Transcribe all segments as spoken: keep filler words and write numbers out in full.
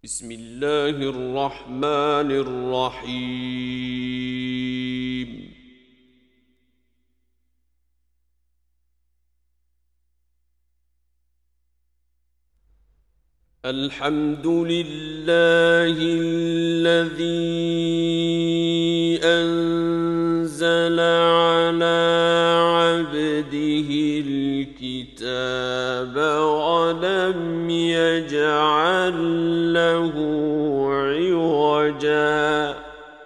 بسم الله الرحمن الرحيم. الحمد لله الذي أنزل على عبده الكتاب ولم يجعل له عوجا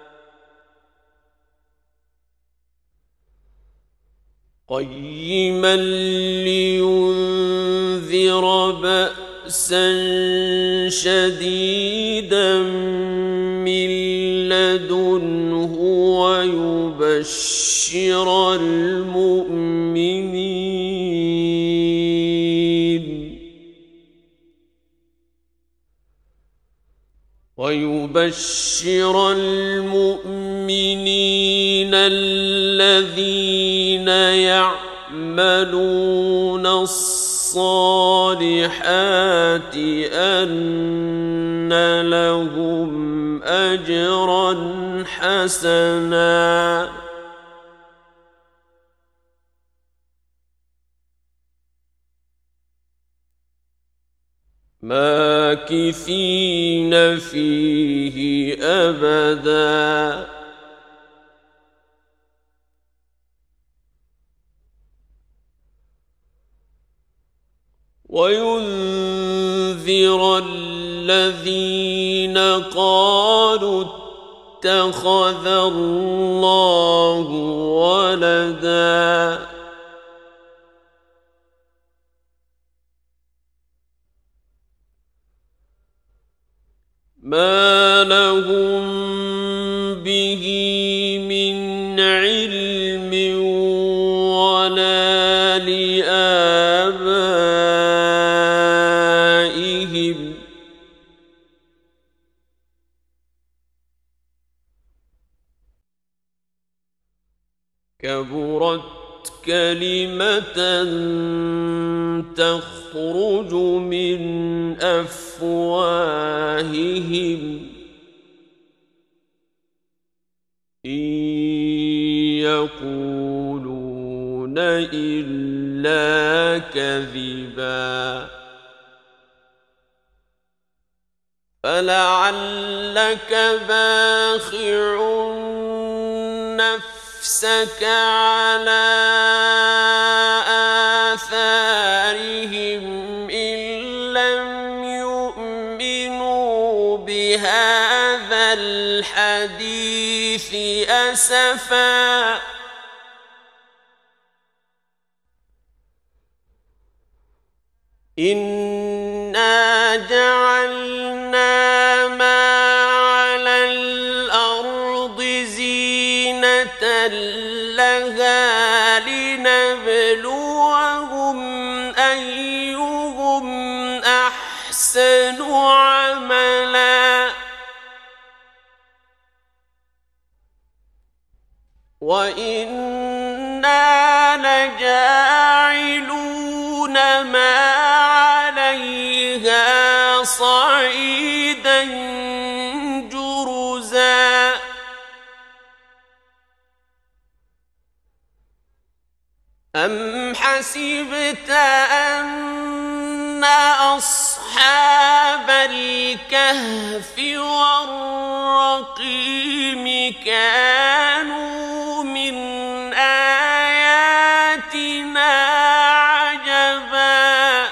قيما لينذر بأسا شديدا من لدنه ويبشر المؤمنين ويبشر المؤمنين الذين يعملون الصالحات أن لهم أجرا حسنا ماكثين فيه أبدا وينذر الذين قالوا اتخذ الله ولدا ما لهم به من علم ولا لآبائهم كبرت كلمة تخرج من أفواههم إن يقولون إلا كذبا فلعلك باخع نفسك على آثارهم إن لم يؤمنوا بهذا الحديث أسفا إنا جعلنا ما على الأرض زينة لها لنبلوهم أيهم أحسن عملا وإنا لجاعلون ما عليها صعيدا جرزا أم حسبت أن أصحاب الكهف والرقيم كانوا من آياتنا عجبا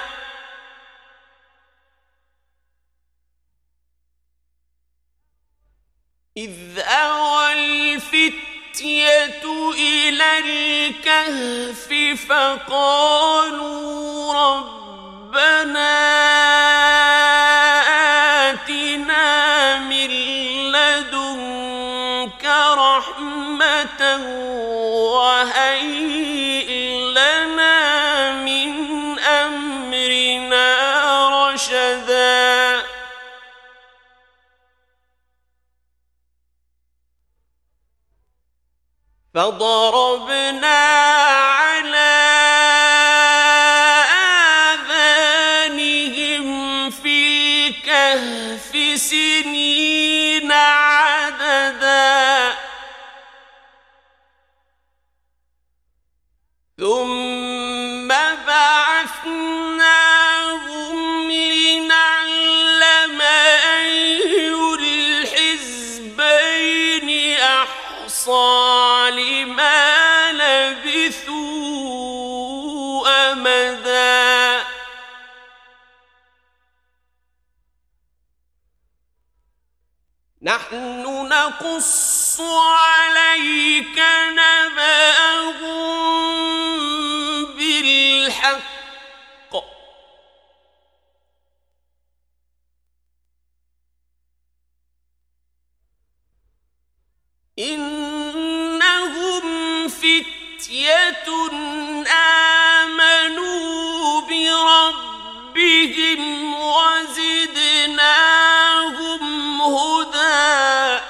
إذ أوى الفتية إلى الكهف فقالوا ربنا آتنا من لدنك رحمة وهيئ لنا من أمرنا رشدا فضربنا على آذانهم في الكهف ألف سنين عددا ثم بعثناهم لنعلم أي الحزبين أحصى لما لبثوا أمدا نحن نقص عليك نبأهم بالحق إنهم فتية آمنوا بربهم وزدناهم هدى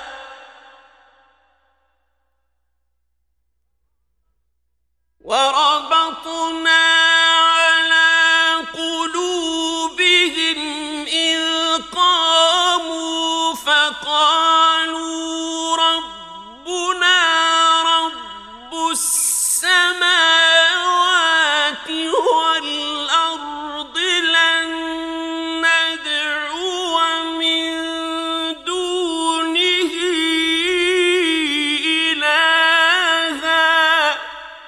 وربطنا على قلوبهم إذ قاموا فقالوا ربنا رب السماوات والأرض لن ندعو من دونه إلها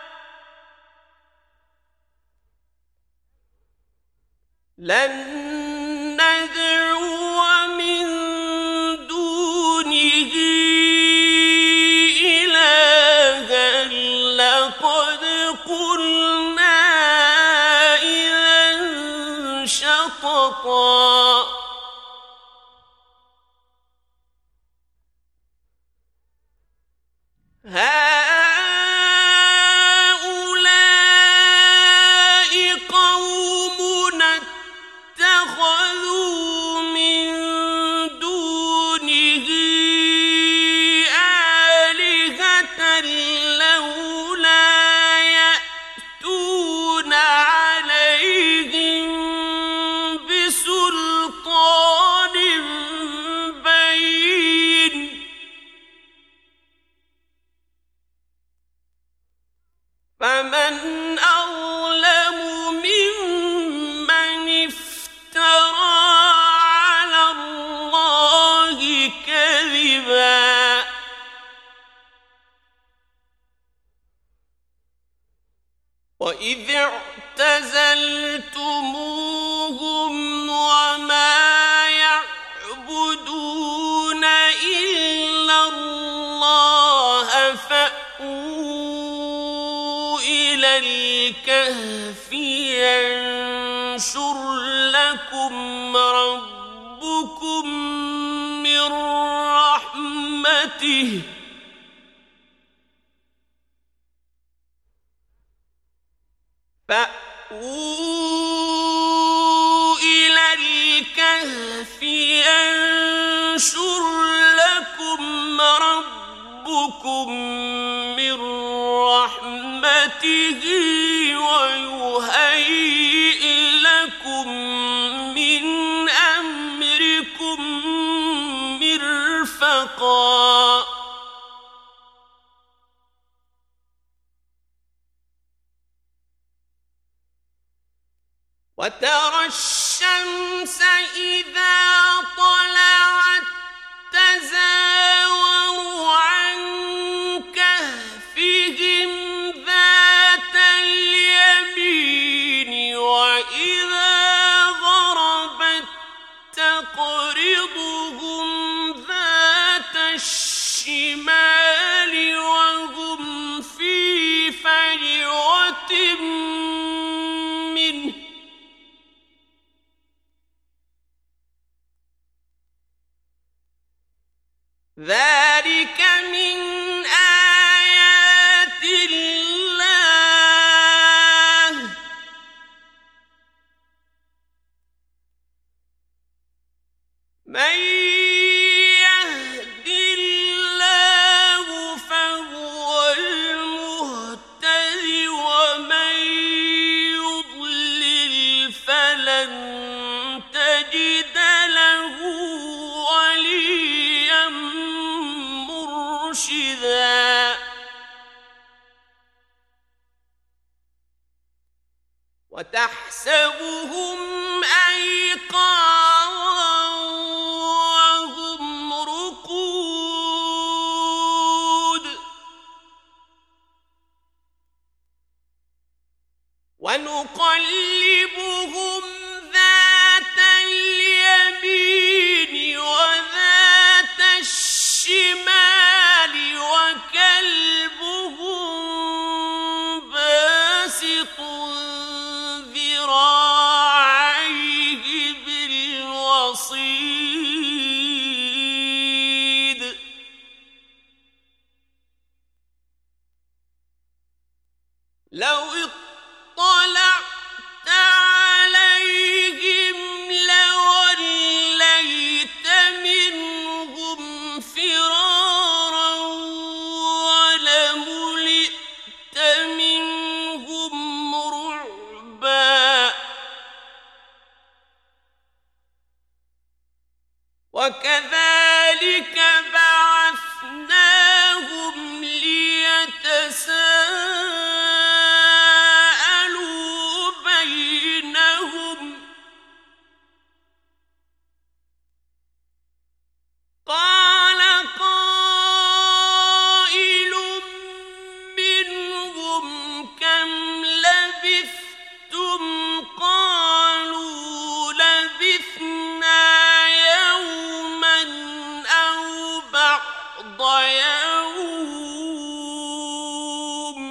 لن ندعو من دونه إلها لقد قلنا إذا شططا هؤلاء قومنا اتخذوا من دونه آلهة لولا يأتون عليهم بسلطان بين فمن أظلم ممن افترى على الله كذبا وإذ اعتزلتموهم وما يعبدون إلا الله فأووا إلى الكهف ينشر لكم ربكم من رحمته فأووا إلى الكهف ينشر لكم ربكم من رحمته ويهيئ لكم من أمركم مرفقا وترى الشمس إذا طلعت تزاور عن كهفهم ذات اليمين وإذا غربت تقرضهم ذات الشمال وهم في فجوة منه ذلك من آيات الله من يهد الله فهو المهتد ومن يضلل فلن تجد له تحسبهم أيقاظا وهم رقود ونقلبهم ذات اليمين وذات الشمال وكلبهم باسط ذراعيه بالوصيد لو اطلعت عليهم لوليت منهم فرارا ولملئت منهم رعبا وكذلك بعثناهم ليتساءلوا بينهم قال قائل منهم كم لبثتم قالوا لبثنا يوما أو بعض يوم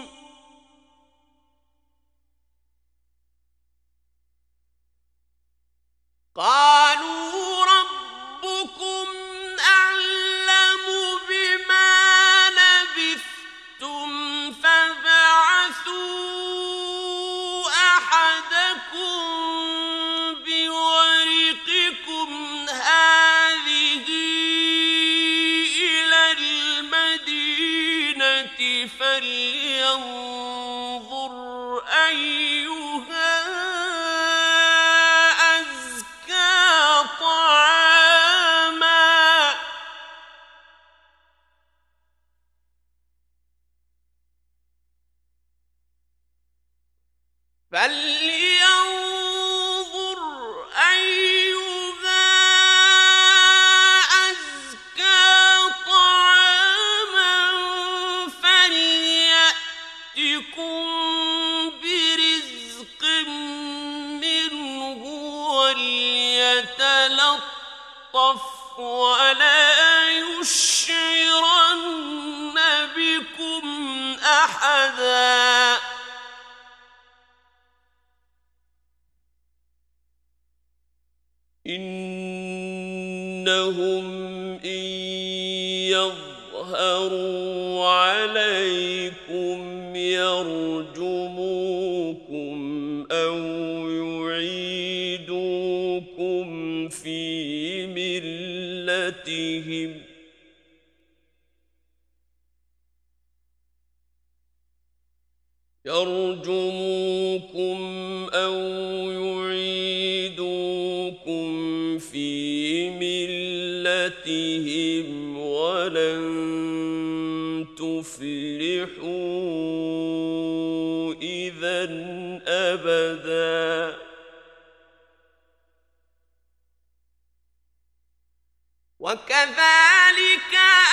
قالوا ربكم أعلم بما لبثتم فابعثوا أحدكم بورقكم هذه إلى المدينة فلينظر أيها أزكى طعاما فلينظر أيها أزكى طعاما فليأتكم برزق منه وليتلطف ولا يشعرن بكم أحدا إنهم إن يظهروا عليكم يرجموكم أو يعيدوكم في ملتهم يرجموكم أو يعيدوكم في ملتهم ولن تفلحوا إذا أبدا وكذلك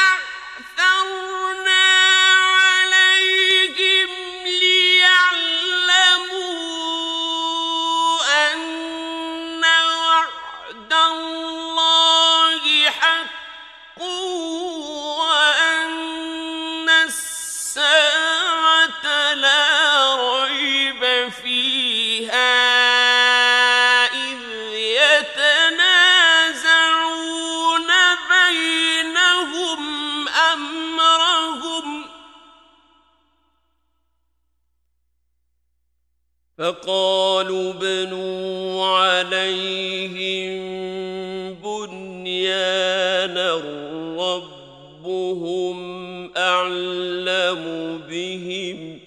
أعثرنا عليهم ليعلموا أن وعد الله حق وأن الساعة لا ريب فيها إذ يتنازعون بينهم أمرهم فقالوا ابنوا عليهم بنيانا ربهم أعلم بهم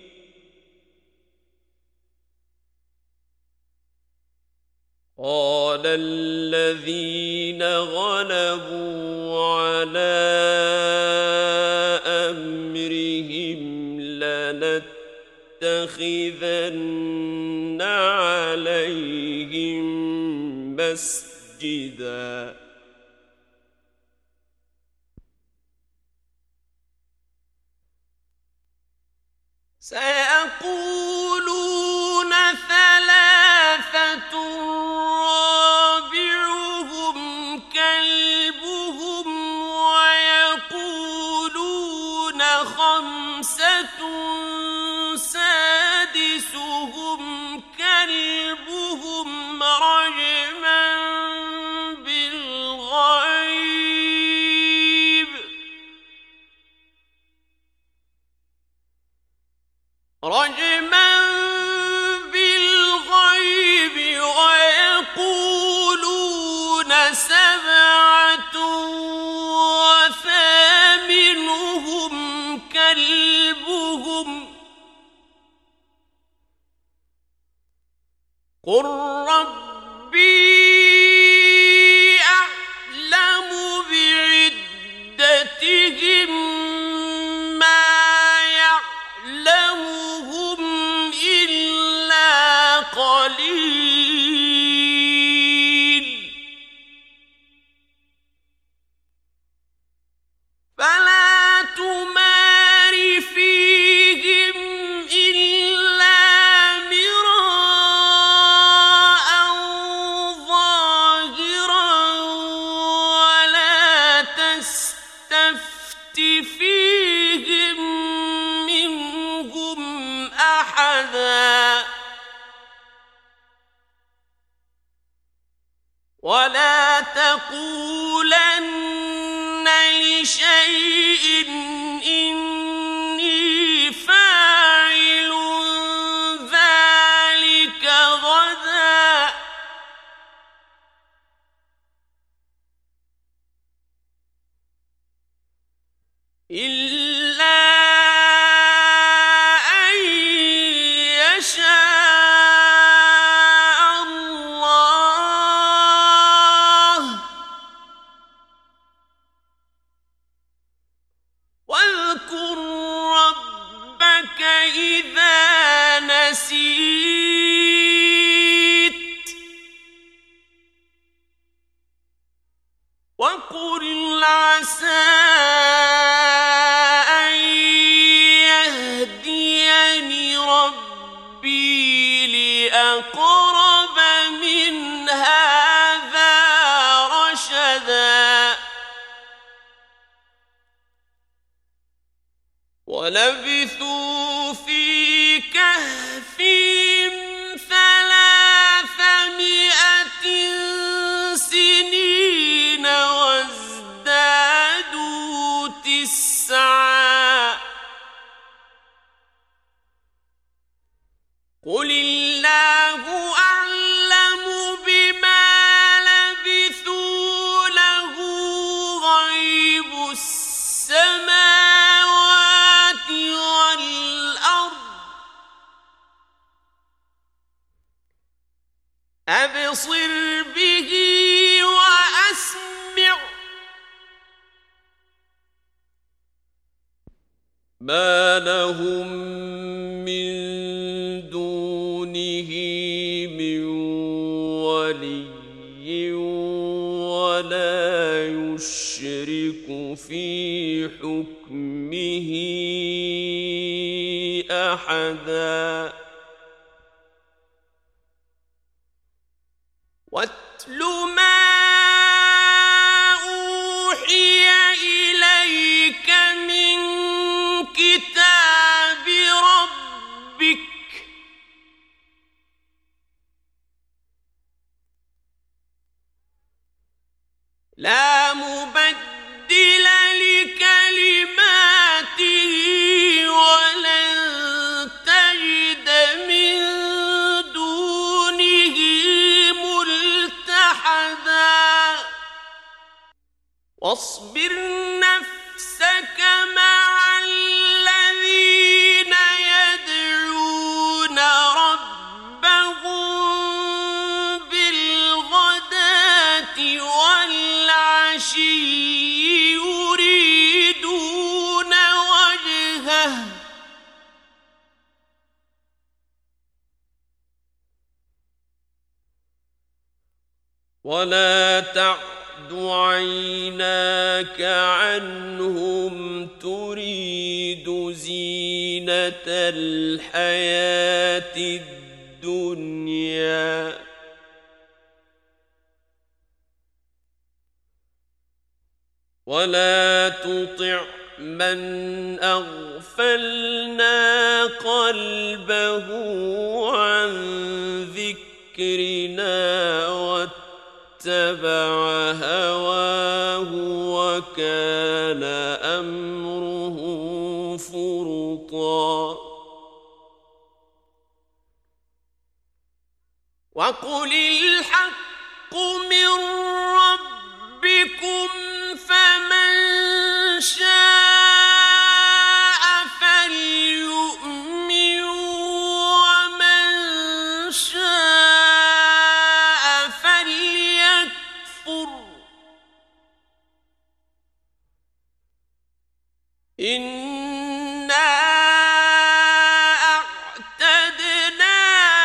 قال الذين غلبوا على أمرهم لنتخذن لَنَتَّخِذَنَّ عَلَيْهِمْ مَسْجِدًا سيقولون ثلاثة رابعهم كلبهم ويقولون خمسة سادسهم كلبهم رجما بالغيب رجما بالغيب ويقولون سبعة وثامنهم كلبهم قل ربي أعلم بعدتهم ما يعلمهم إلا قليل فلا تمار فيهم إلا مراء ظاهرا ولا تستفت فيهم منهم أحدا ولا تقولن لشيء إني فاعل ذلك غدا إلا أن يشاء الله واذكر ربك إذا نسيت وقل عسى أن يهديني ربي لأقرب من هذا رشدا ولبثوا في كهفهم ثلاثمائة سنين وازدادوا تسعا قل الله أعلم بما لبثوا له غيب السماوات والأرض أبصر به وأسمع ما لهم من دونه من ولي ولا يشرك في حكمه أحدا واتل ما أوحي إليك من كتاب ربك لا مبدل لكلماته ولن تجد من دونه ملتحدا واصبر نفسك مع الذين يدعون ربهم بالغداة والعشي يريدون وجهه ولا تعد عيناك عنهم تريد زينة الحياة الدنيا ولا تطع من أغفلنا قلبه عن ذكرنا واتبع هواه وكان أمره فرطا وقل الحق من ربكم فمن شاء فليؤمن ومن شاء فليكفر إنا أعتدنا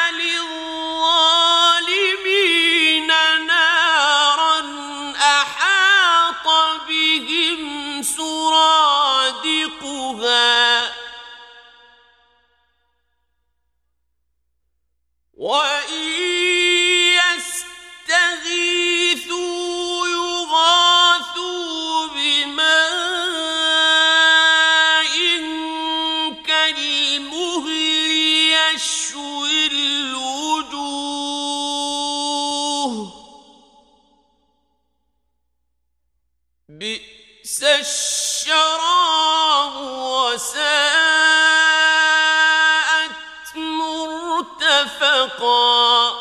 للظالمين نارا أحاط بهم سرادقها وإن يستغيثوا يغاثوا بماء كالمهل يشوي الوجوه بئس الشراب وساءت مرتفقا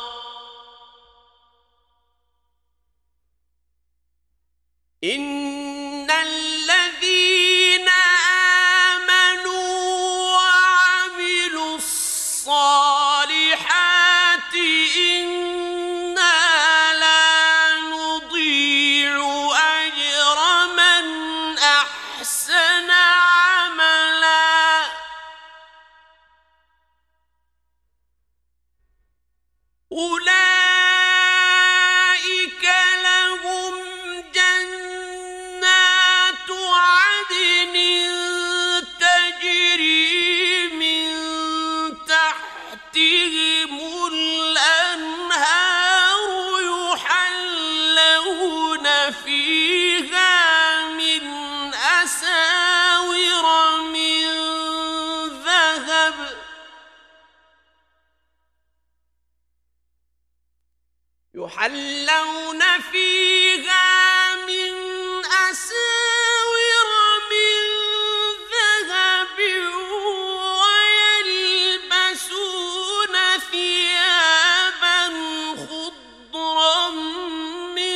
إن الذين آمنوا وعملوا الصالحات إنا لا نضيع أجر من أحسن عملا أولئك لهم جنات عدن تجري من تحتهم الأنهار يحلون فيها من أساور من ذهب يحلون فيها من أساور من ذهب ويلبسون ثيابا خضرا من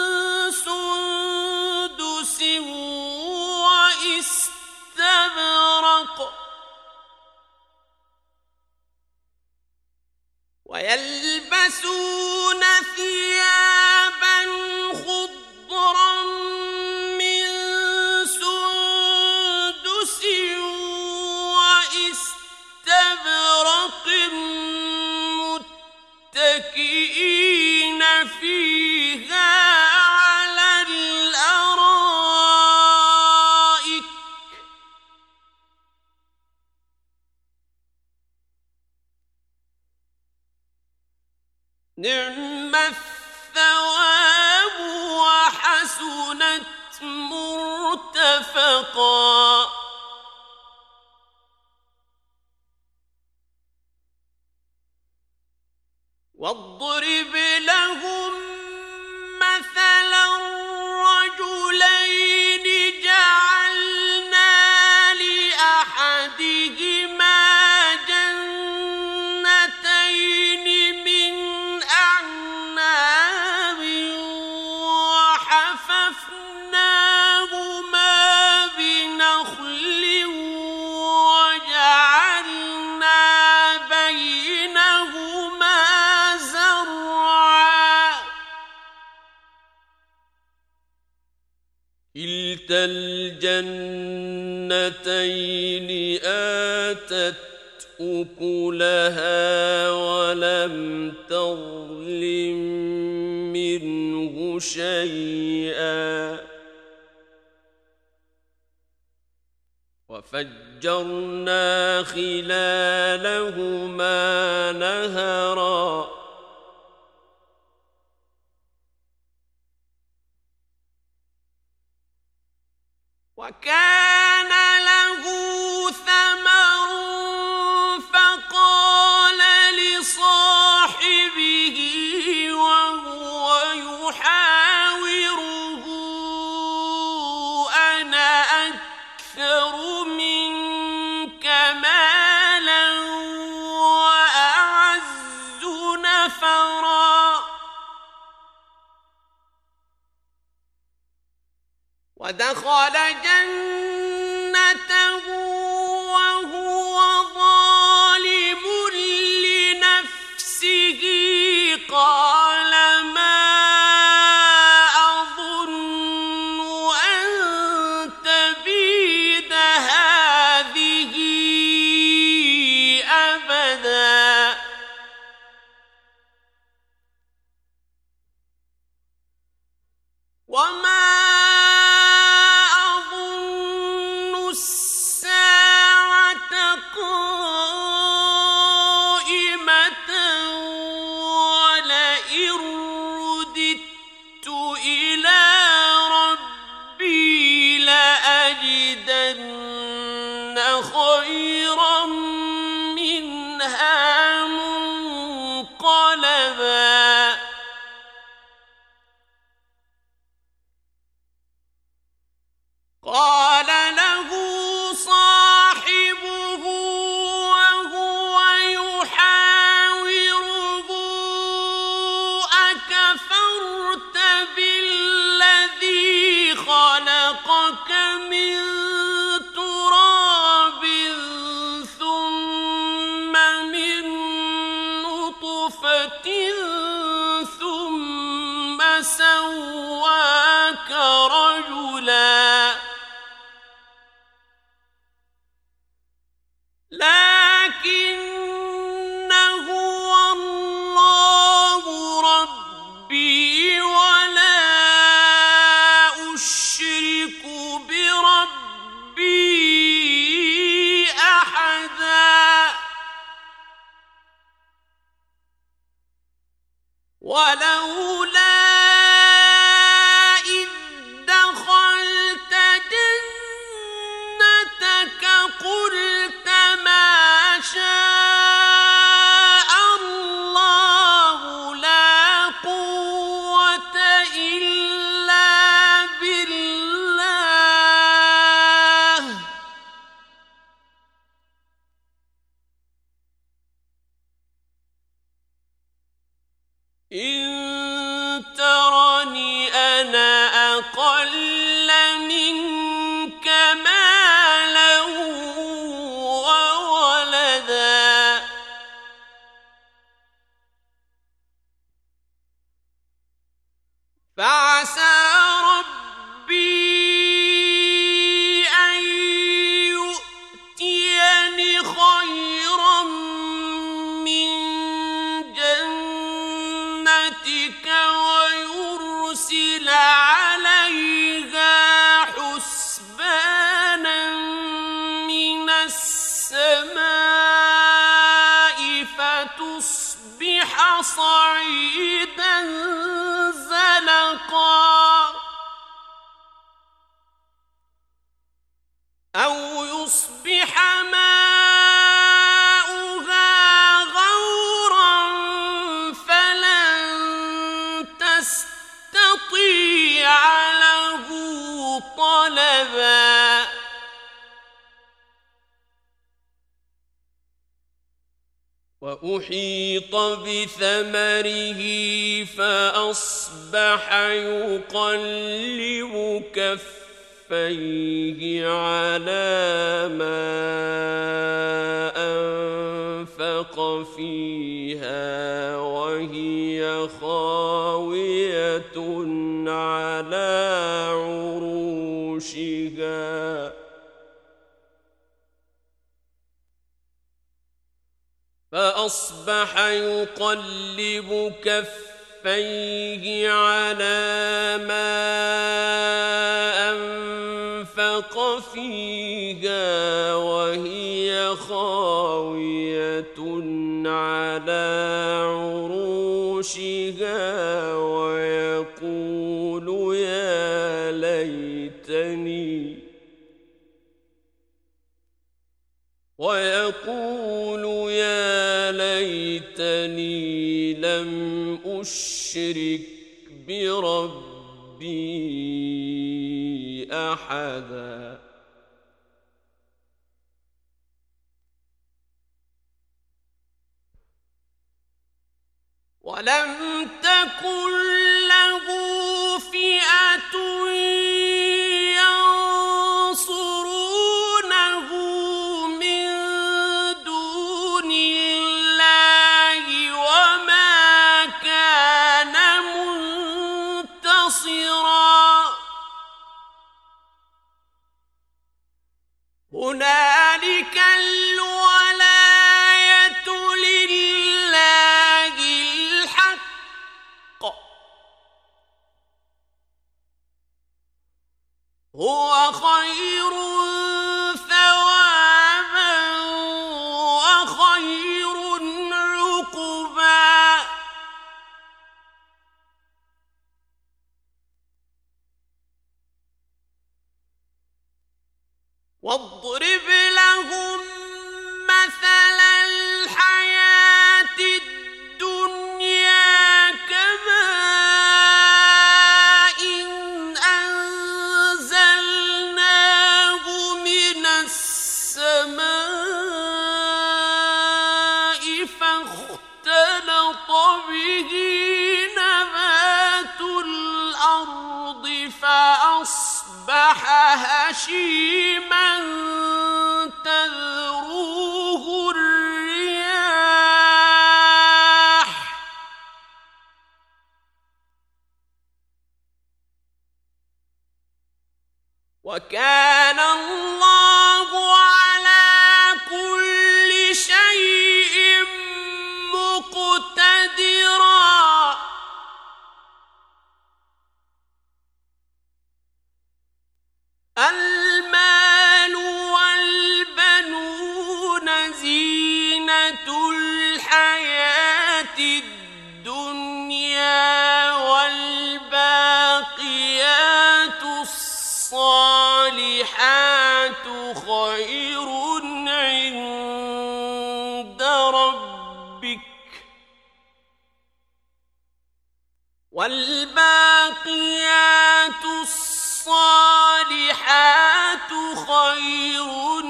سندس واستبرق ويلبسون ثيابا خضرا من سندس واستبرق متكئين فيها على الأرائك نعم الثواب وحسنت مرتفقا واضرب لهم مثلا رجلين جعلنا لأحدهما جنتين من أعناب وحففناهما بنخل وجعلنا بينهما زرعا كلتا الجنتين آتت أكلها ولم تظلم منه شيئا وفجرنا خلالهما نهرا وكان له ثمر فقال لصاحبه وهو يحاوره أنا أكثر منك مالا وأعز نفرا ودخل جنته وهو ظالم لنفسه قال ما أظن أن تبيد هذه أبدا وما خيرا منها منقلبا قال له صاحبه وهو يحاوره أكفرت بالذي خلقك من سواك رجلا لكن هو الله ربي ولا أشرك بربي أحدا ولولا قلت ما شاء الله لا قوة إلا بالله إن ترني أنا أقل منك مالا وولدا فعسى ربي أن يؤتيني خيرا من جنتك ويرسل عليها حسبانا من السماء فتصبح صعيدا زلقا أو يصبح ماؤها غورا فلن تستطيع له طلبا وأحيط بثمره فأصبح يقلب كفيه على ما أنفق فيها وهي خاوية على عروشها فأصبح يقلب كفيه كفيه على ما أنفق فيها وهي خاوية على عروشها ويقول يا ليتني ويقول يا ليتني لم أشرك بربي أحدا ولم تكن له فئة ينصرونه من دون الله وما كان منتصرا هنالك الولاية لله الحق هو خير ثوابا وخير عقبا واضرب لهم مثل الحياة الدنيا كماء أنزلناه من السماء فاختلط به نبات الأرض فأصبح هشيما تذروه الرياح وكان الله على كل شيء مقتدرا المال والبنون زينة الحياة الدنيا والباقيات الصالحات خير عند ربك والباقيات الصالحات خير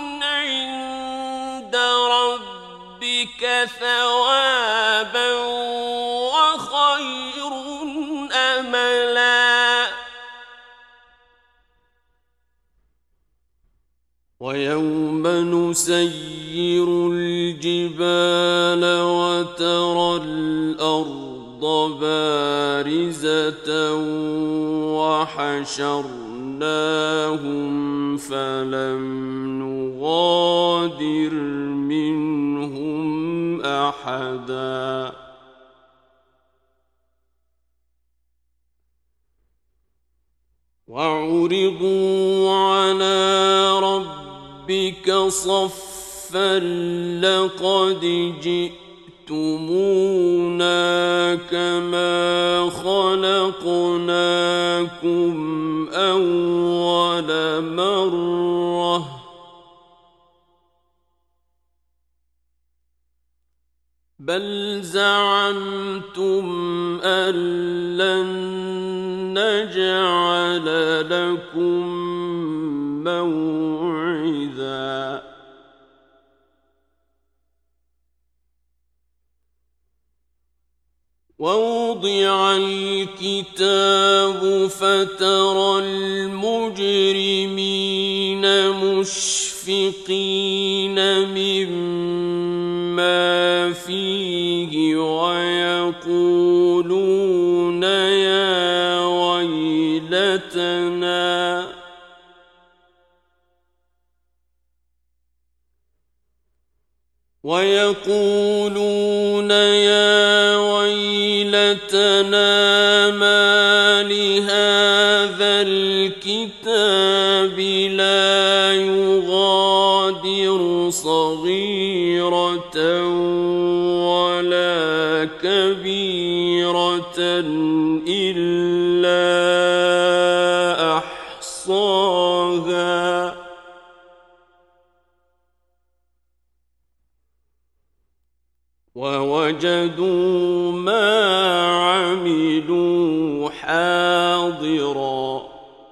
عند ربك ثوابا وخير أملا ويوم نسير الجبال وترى الأرض بارزة وحشرناهم فلم نغادر منهم أحدا وعرضوا على ربك صفا لقد جئتمونا كما خلقناكم أول مرة بل زعمتم أن لن نجعل لكم موعدا ووضع الكتاب فترى المجرمين مشفقين مما فيه ويقولون يا ويلتنا ويقولون يا ويلتنا الكتاب لا يغادر صغيرة ولا كبيرة إلا أحصاها ووجدوا ما عملوا حاضرا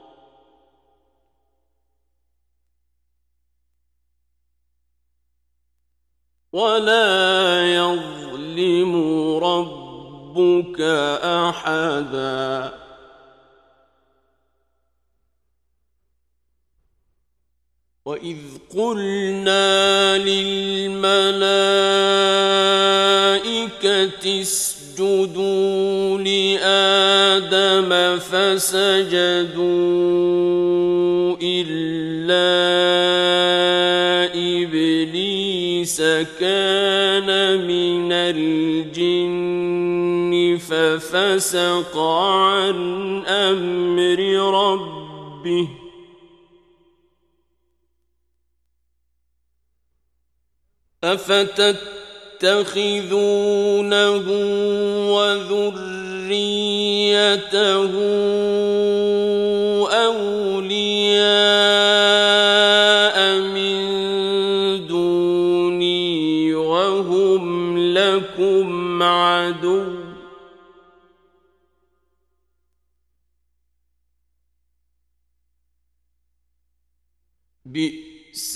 ولا يظلم ربك أحدا وإذ قلنا للملائكة اسجدوا لآدم فسجدوا إلا إبليس كان من الجن ففسق عن أمر ربه أفتتخذونه وذريته أولياء من دوني وهم لكم عدو بئس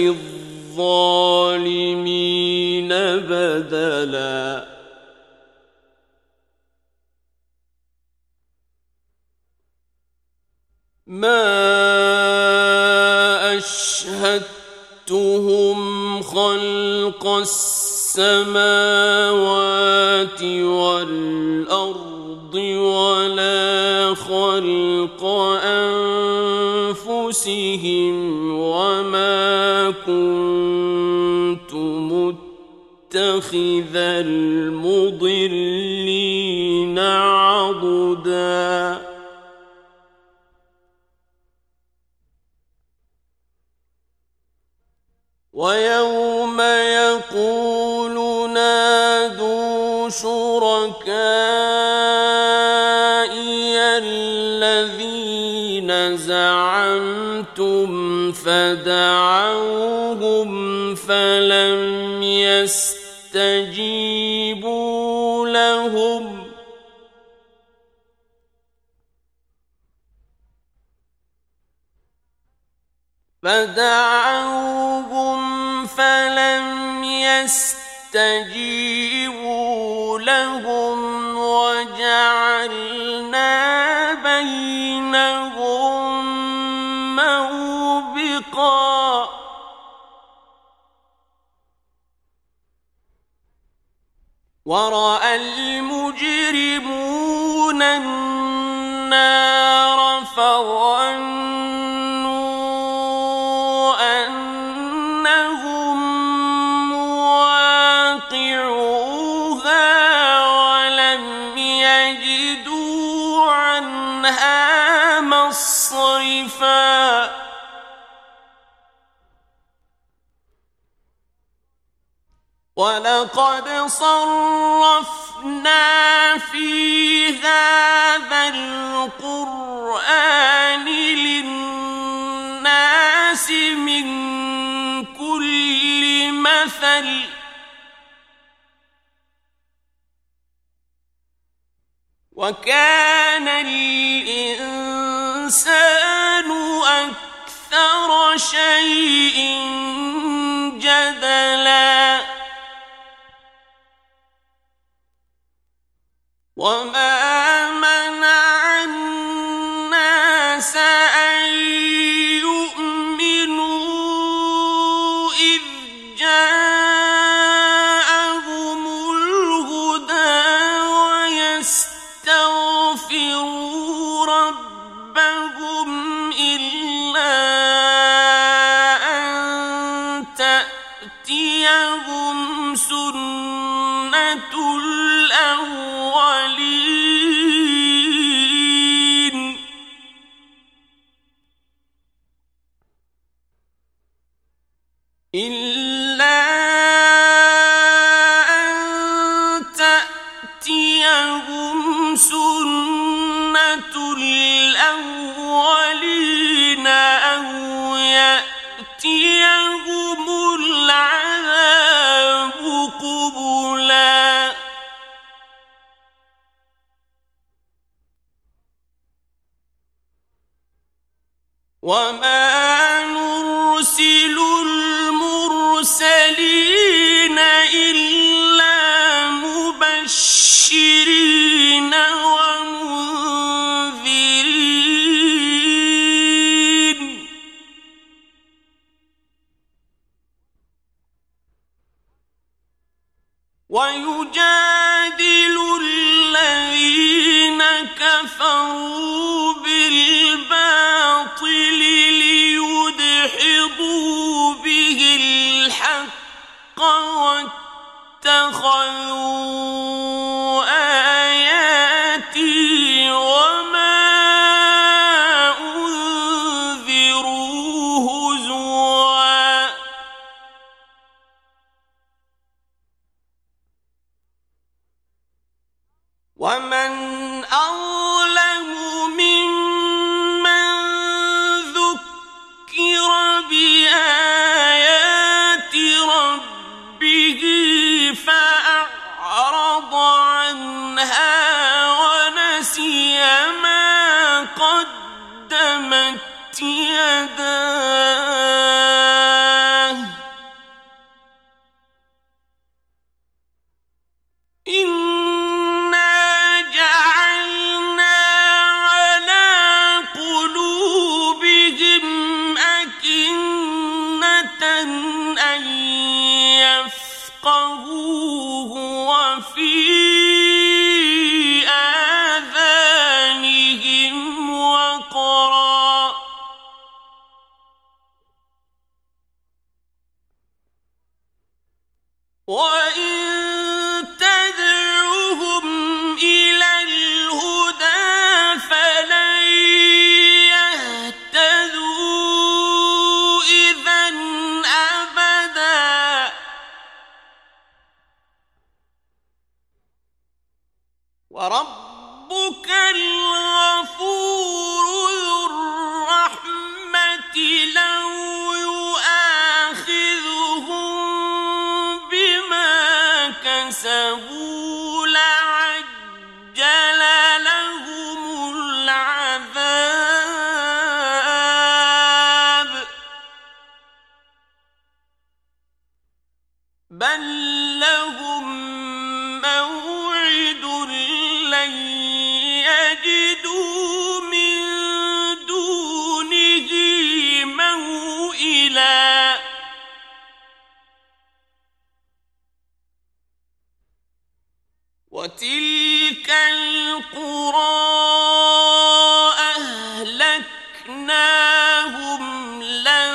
للظالمين بدلا ما أشهدتهم خلق السماوات والأرض ولا خلق أنفسهم وما كنت متخذ المضلين عضدا ويوم يقول نادوا شركائي الذين زعمتم فدعوهم فلم يستجيبوا لهم فدعوهم فلم يستجيبوا لهم وجعلنا بينهم موبقا ورأى المجرمون النار فظنوا أنهم مواقعوها ولم يجدوا عنها مصرفا ولقد صرفنا في هذا القرآن للناس من كل مثل وكان الإنسان أكثر شيء جدلا وما منع الناس أن يؤمنوا إذ جاءهم الهدى ويستغفروا ربهم إلا أن تأتيهم سنة الأولين إلا أن تأتيهم سنة الأولين أو يأتيهم العذاب قبلا وما نرسل المرسلين إلا مبشرين ومنذرين ويجادل الذين كفروا بالباطل ليدحضوا به الحق واتخذوا آياتي وما أنذروا هزوا ومن أظلم ممن ذكر بآيات ربه فأعرض عنها ونسي ما قدمت يداه إنا جعلنا على قلوبهم أكنة أن يفقهوه وفي آذانهم وقرا وإن تدعوهم إلى الهدى فلن يهتدوا إذًا أبداً وربك الغفور ذو الرحمة لو يؤاخذهم بما كسبوا لعجل لهم العذاب بل لهم موعد لن يجدوا من دونه موئلا وتلك القرى أهلكناهم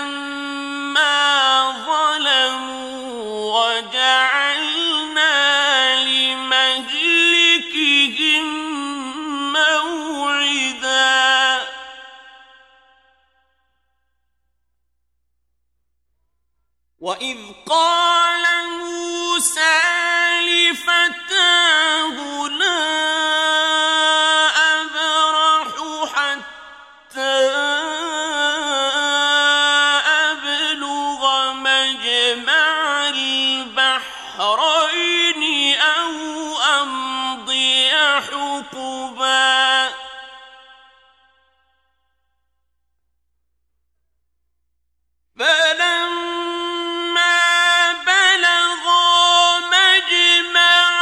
لما ظلموا وجعلنا لمهلكهم موعدا وإذ قال موسى لفتاه لا أبرح حتى أبلغ مجمع البحرين أو أمضي حقبا فلما بلغا مجمع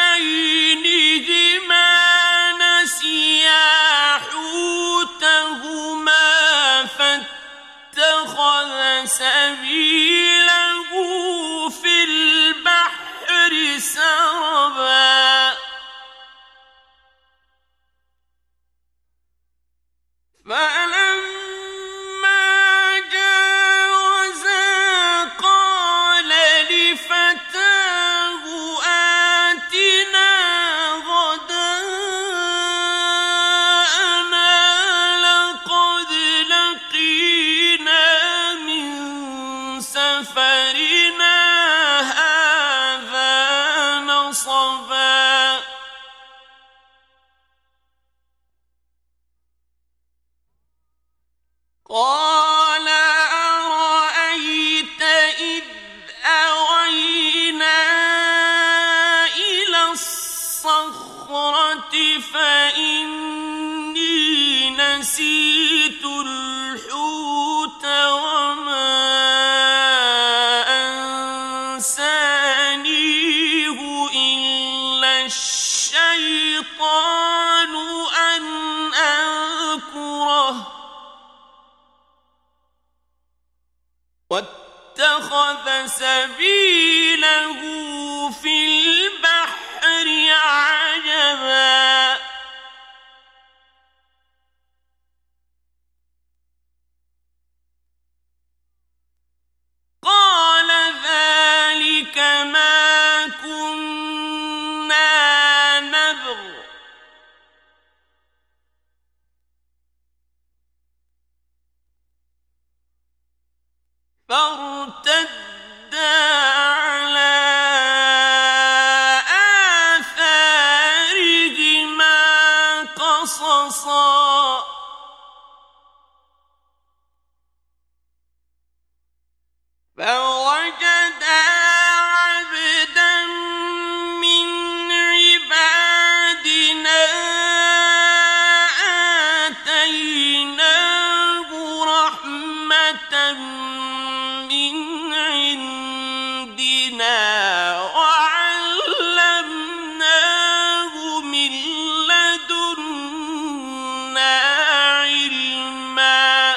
بينهما نسيا حوتهما فاتخذ سبيله في البحر سربا فلما جاوزا قال لفتاه آتنا غداءنا لقد لقينا من واتخذ سبيله في البحر عجبا قال ذلك ما كنا نبغ فارتدا على آثارهما قصصا فوجدا عبدا من عبادنا آتيناه رحمة من عندنا وعلمناه من لدنا علما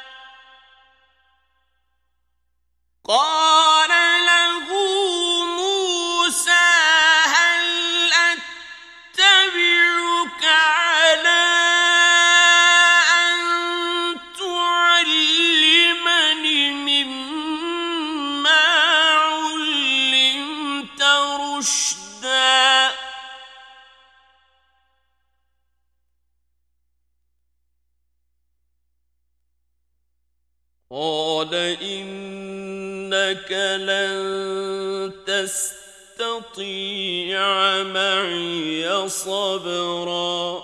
قال له موسى هل أتبعك على أن تعلمني مما علمت رشدا قال إنك لن تستطيع معي صبرا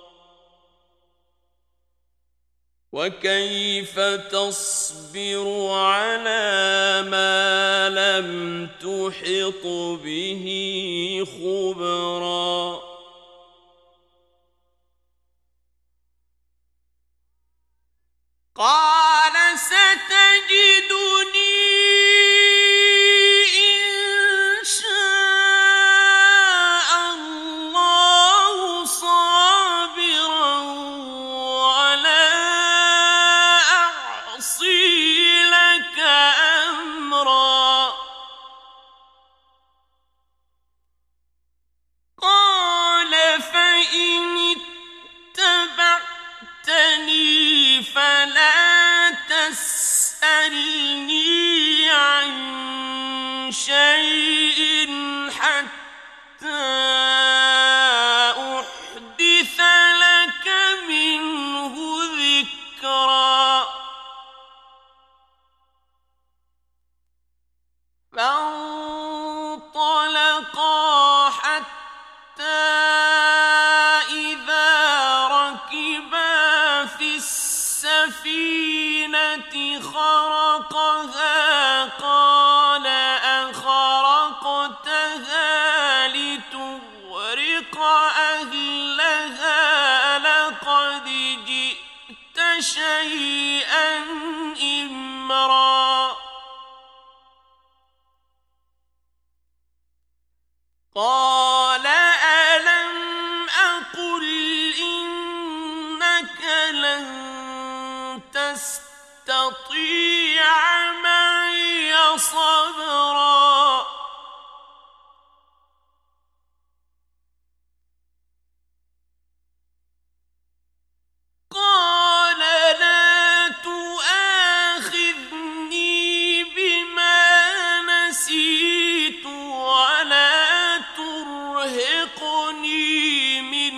وكيف تصبر على ما لم تحط به خبرا قال ستجدني إن شاء الله صابرا ولا أعصي لك أمرا قال فإن اتبعتني فلا تسألني عن شيء حتى أحدث لك منه ذكرا فانطلقا حتى إذا ركبا في السفينة خرقها قال أخرقتها لتغرق أهلها لقد جئت شيئا إمرا قال ألم أقل إنك لن تستطيع معي صبرا قال لا تؤاخذني بما نسيت ولا ترهقني من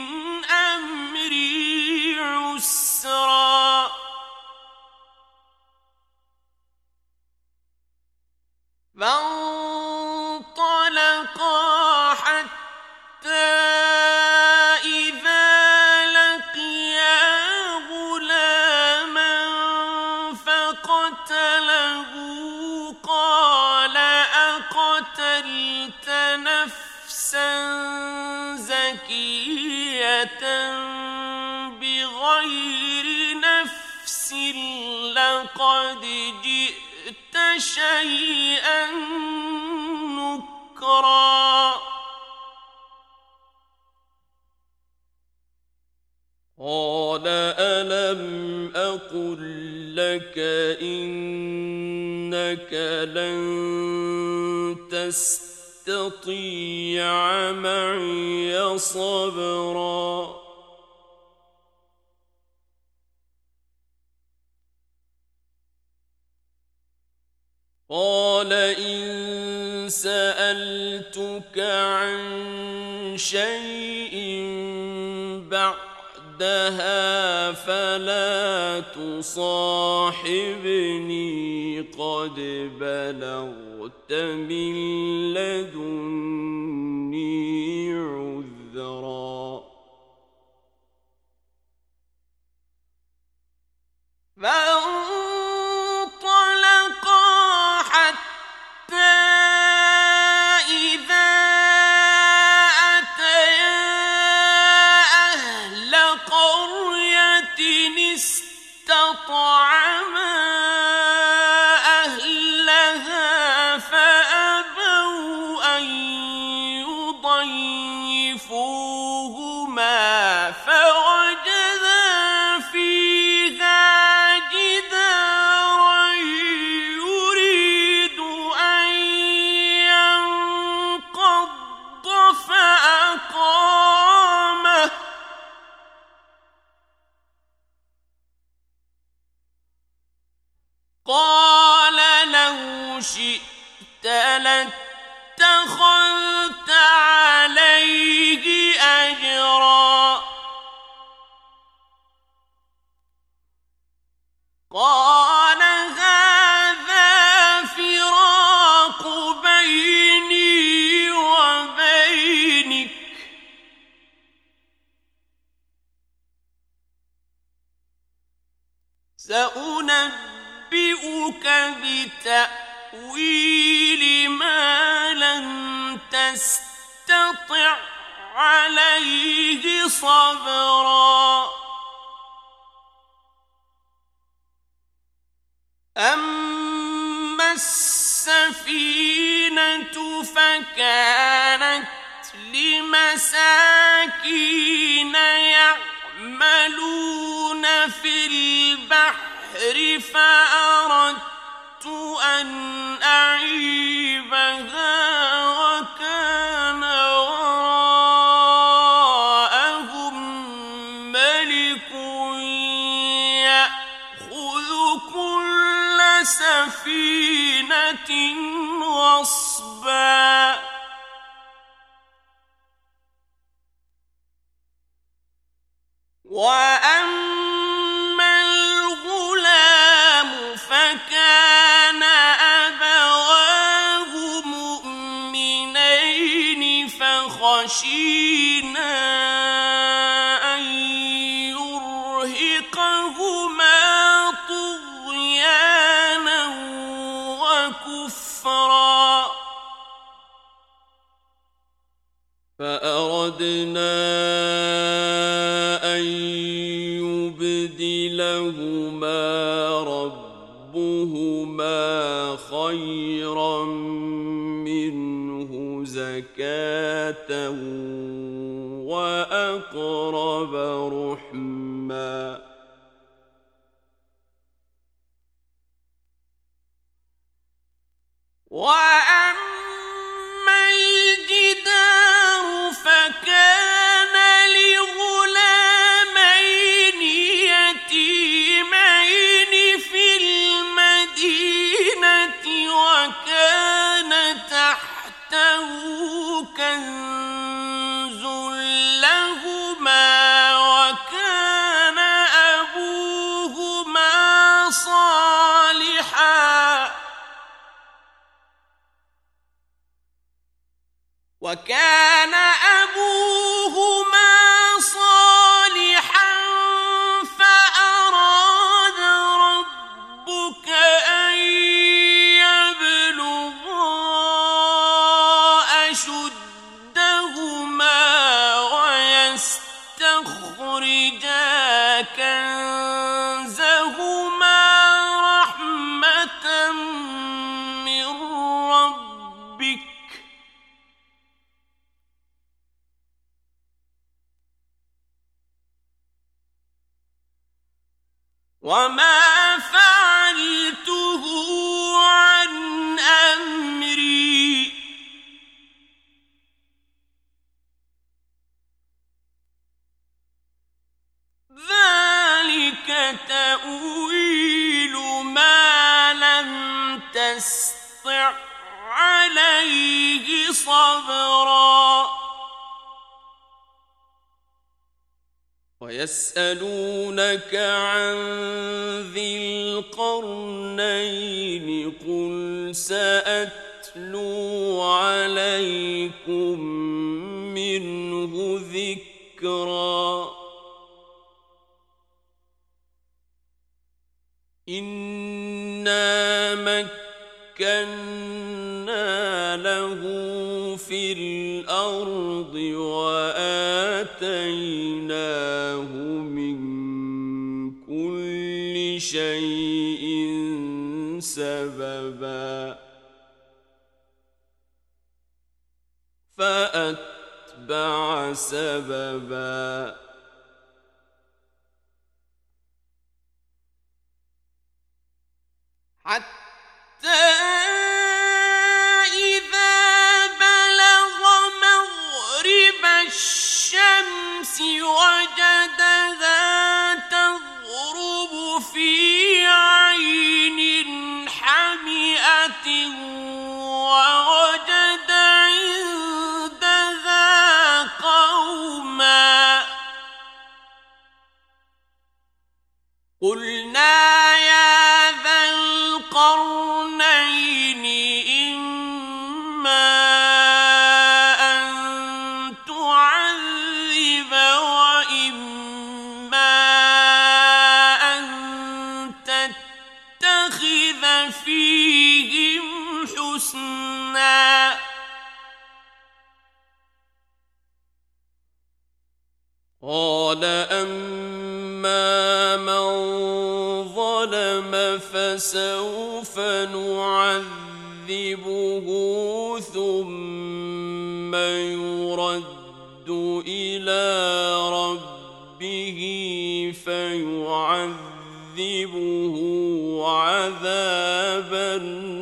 أمري عسرا فانطلقا حتى إذا لقيا غلاما فقتله قال أقتلت نفسا زكية بغير نفس لقد جئت شيئا نكرا قال ألم أقل لك إنك لن تستطيع معي صبرا قال إن سألتك عن شيء بعدها فلا تصاحبني قد بلغت من لدني عذرا قال لو شئت لاتخذت عليه أجرا قال هذا فراق بيني وبينك سأنبئك بتأويل ما لم تستطع عليه صبرا أما السفينة فكانت لمساكين يعملون في البحر فأردت أن أعيبها وكان وراءهم ملك يأخذ كل سفينة غصبا وأما الغلام فكان أبواه مؤمنين فخشينا أن يرهقهما طغيانا وكفرا فأردنا أن يبدلهما ربهما خيرا منه زكاة وأقرب رحما وأما الجدار فكان لغلامين يتيمين في المدينة وكان تحته كنز لهما وكان أبوهما صالحا وكان أبوهما صالحا فأراد ربك أن يبلغا أشدهما ويستخرجا كنزهما رحمة من ربك وما فعلته عن أمري ذلك تأويل ما لم تستطع عليه صبرا ويسألونك عن ذي القرنين قل سأتلو عليكم منه ذكرا إنا مكنا له في الأرض وآتيناه من كل شيء سببا فأتبع سببا حتى إذا بلغ مغرب الشمس وجدها تغرب في عين حمئة ووجد عندها قوما قلنا يا ذا القرنين إما أن تعذب وإما أن تتخذ فيهم حسنا قال أما من ظلم فسوف نعذبه ثم يرد إلى ربه فيعذبه عذابا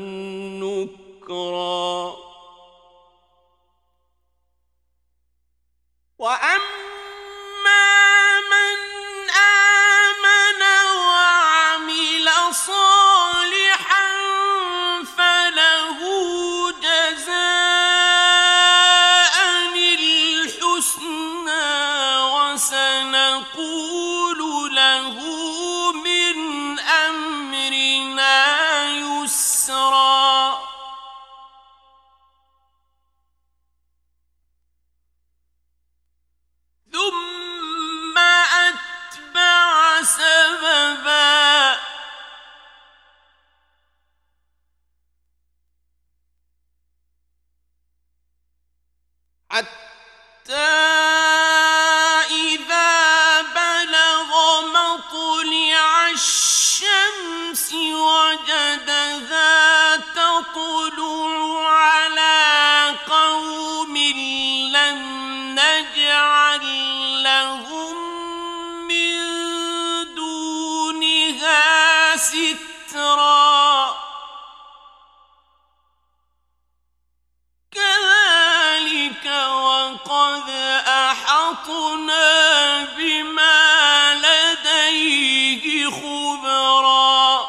نكرا وأما صالحا فله جزاء الحسنى وسنقول له من أمرنا يسرا ثم أتبع سببا حتى إذا بلغ مطلع الشمس وجدها تطلع على قوم لم نجعل لهم من دونها سترا كذلك وقد أحطنا بما لديه خبرا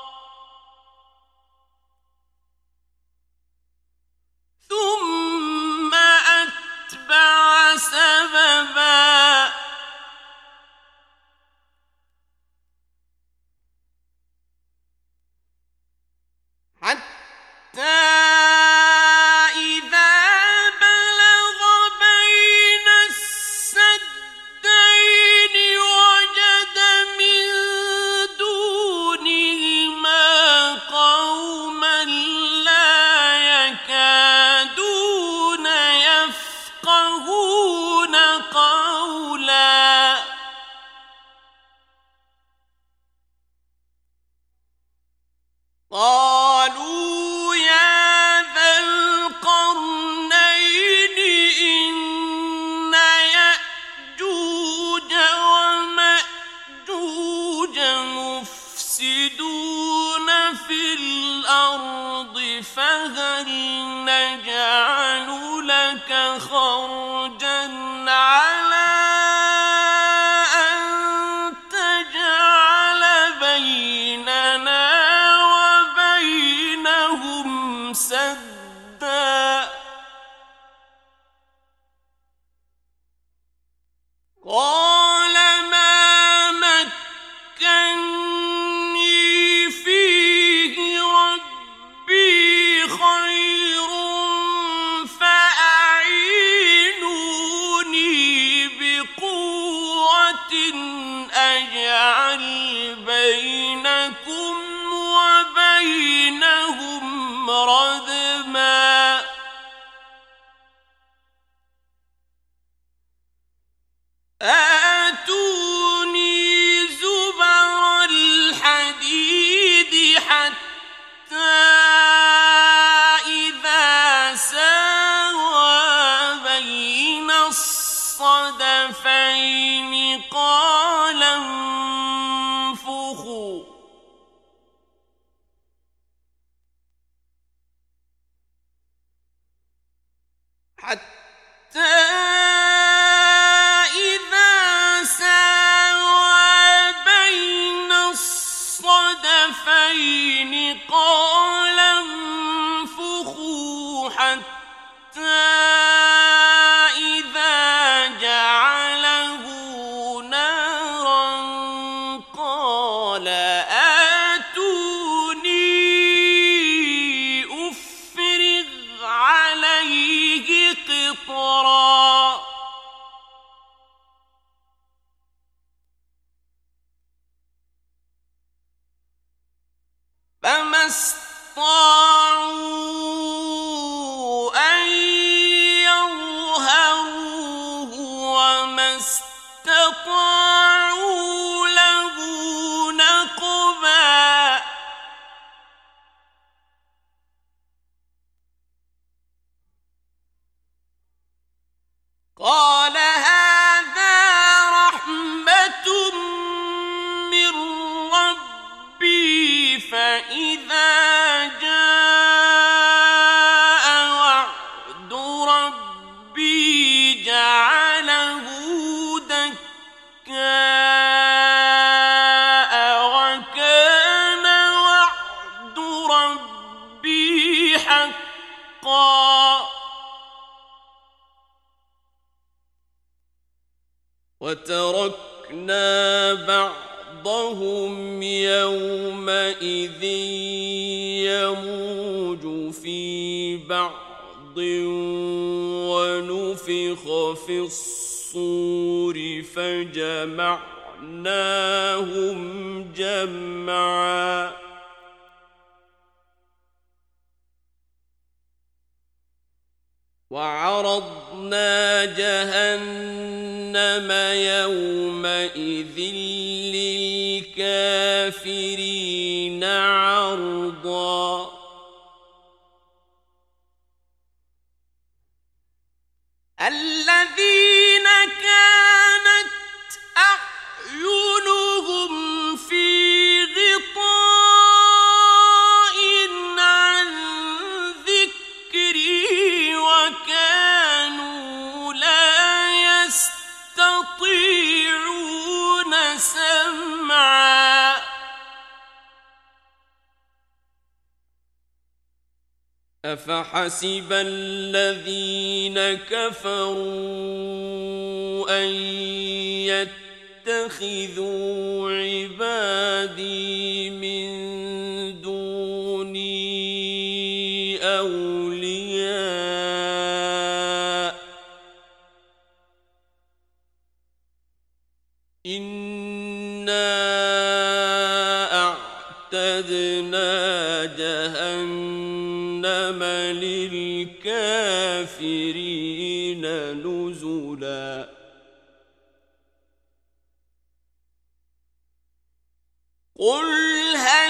ثم أتبع سببا حتى قالوا يا ذا القرنين إن يأجوج ومأجوج في الأرض فهل نجعل لك خرجا على أن تجعل بيننا وبينهم سدا قال ما مكني فيه ربي خير فأعينوني بقوة أجعل بينكم وبينهم ردما آتوني زبر الحديد حتى إذا ساوى بين الصدفين قال انفخوا حتى الصدفين قال انفخوا حتى إذا جعله نارا قال آتوني أفرغ عليه قطرا فما استطاعوا أن يظهروه وما استطاعوا له نقبا قال هذا رحمة من ربي فإذا جاء وعد ربي جعله دكاء وكان وعد ربي حقا وتركنا بعضهم يومئذ يموج في بعض ونفخ في الصور فجمعناهم جمعا وعرضنا جهنم يومئذ للكافرين عرضا الذين كانت أعينهم في غطاء عن ذكري وكانوا لا يستطيعون سمعا أفحسب الذين كفروا أن يتخذوا عبادي من دوني أولياء إنا أعتدنا جهنم للكافرين نزلا قل هل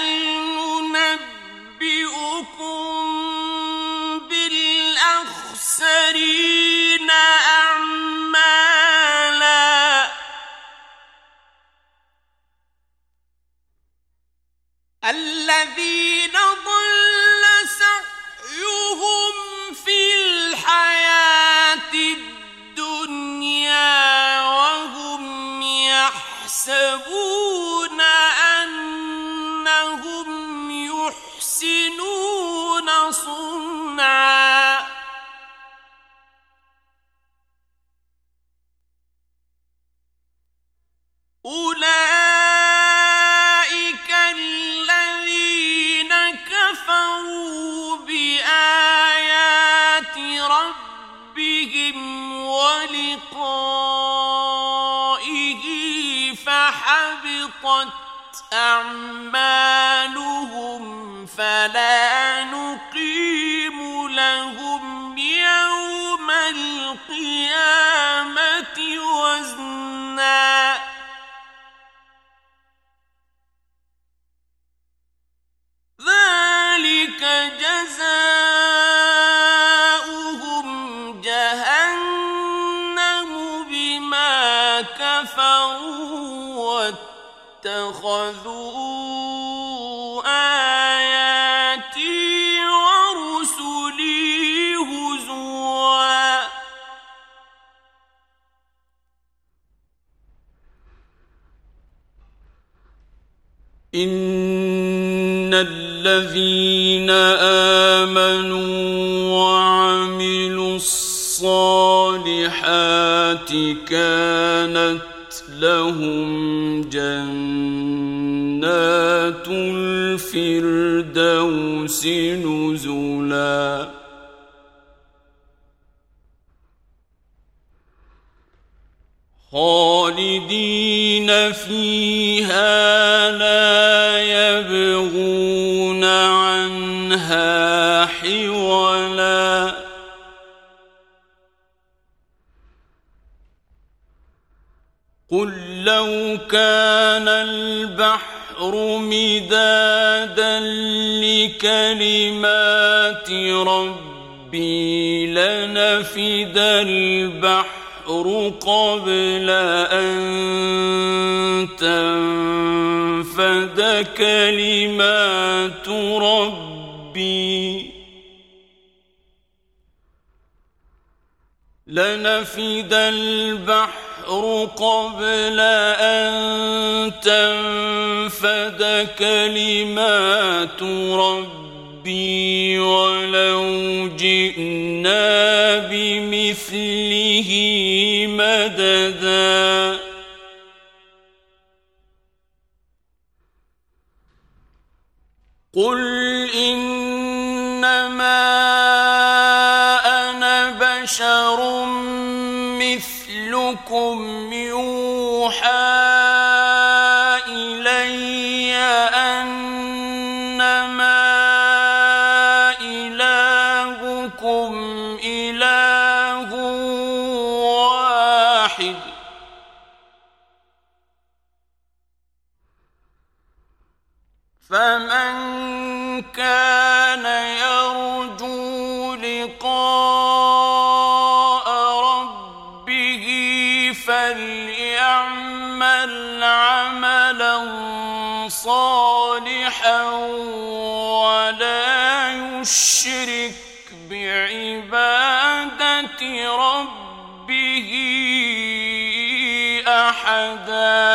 ننبئكم بالأخسرين أعمالا الذين أعمالهم فلا نقيم لهم يوم القيامة وزنا ذلك جزاؤهم جهنم بما كفروا واتخذوا آياتي ورسلي هزوا إن الذين آمنوا وعملوا الصالحات كانت لهم جنات الفردوس نزلا خالدين فيها لا يبغون عنها حولا قل لو كان البحر مدادا لكلمات ربي لنفد البحر قبل أن تنفد كلمات ربي لنفد البحر قبل أن تنفد كلمات ربي ولو جئنا بمثله مددا قل إنما أنا بشر مثلكم يوحى إلي أنما إلهكم إله واحد فمن كان يرجو لقاء ربه فليعمل عملا صالحا ولا يشرك بعبادة ربه أحدا